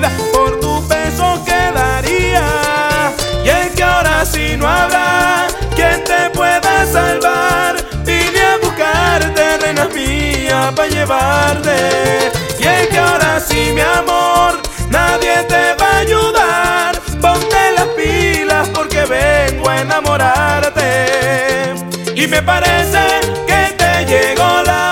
vida por tu beso quedaría. Y es que ahora sí no habrá quien te pueda salvar. Vine a buscarte, reina mía, pa' llevarte. Y es que ahora sí, mi amor, nadie te va a ayudar. Ponte las pilas porque vengo a enamorarte. Y me parece que te llegó la